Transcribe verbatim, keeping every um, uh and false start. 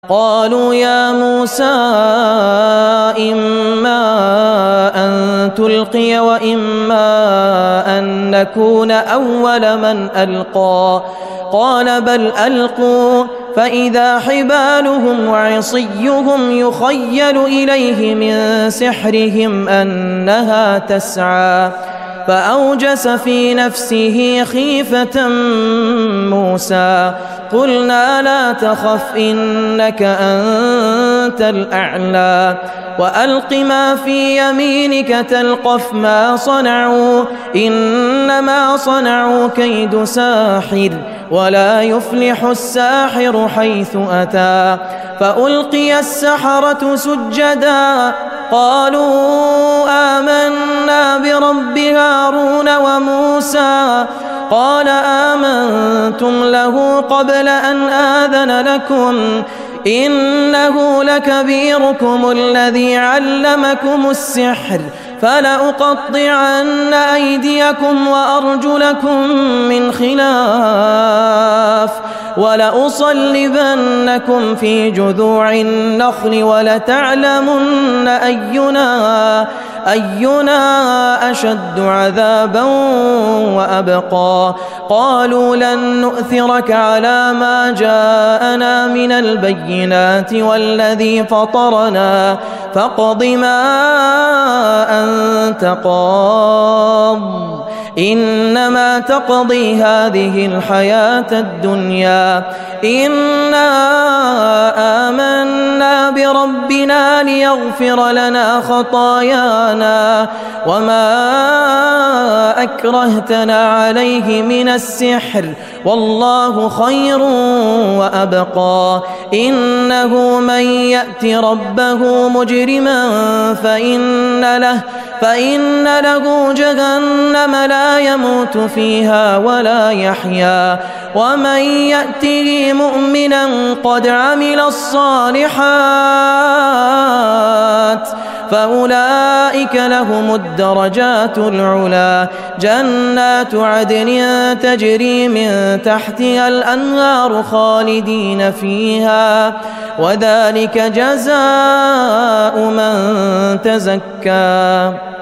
قالوا يا موسى إما أن تلقي وإما أن نكون أول من ألقى قال بل ألقوا فإذا حبالهم وعصيهم يخيل إليه من سحرهم أنها تسعى فأوجس في نفسه خيفة موسى قلنا لا تخف إنك أنت الأعلى وألق ما في يمينك تلقف ما صنعوا إنما صنعوا كيد ساحر ولا يفلح الساحر حيث أتى فألقي السحرة سجدا قالوا آمنا برب هارون وموسى قال آمنتم له قبل أن آذن لكم إنه لكبيركم الذي علمكم السحر فلأقطعن أيديكم وأرجلكم من خلاف ولأصلبنكم في جذوع النخل ولتعلمن أينا أينا أشد عذابا وأبقى قالوا لن نؤثرك على ما جاءنا من البينات والذي فطرنا فاقض ما أنت قاض إنما تقضي هذه الحياة الدنيا إنا آمنا بربنا ليغفر لنا خطايانا وما أكرهتنا عليه من السحر والله خير وأبقى إنه من يأت ربه مجرما فإن له فإن له جهنم لا يموت فيها ولا يحيا ومن يأته مؤمنا قد عمل الصالحات فأولئك لهم الدرجات العلا جنات عدن تجري من تحتها الأنهار خالدين فيها وذلك جزاء من تزكى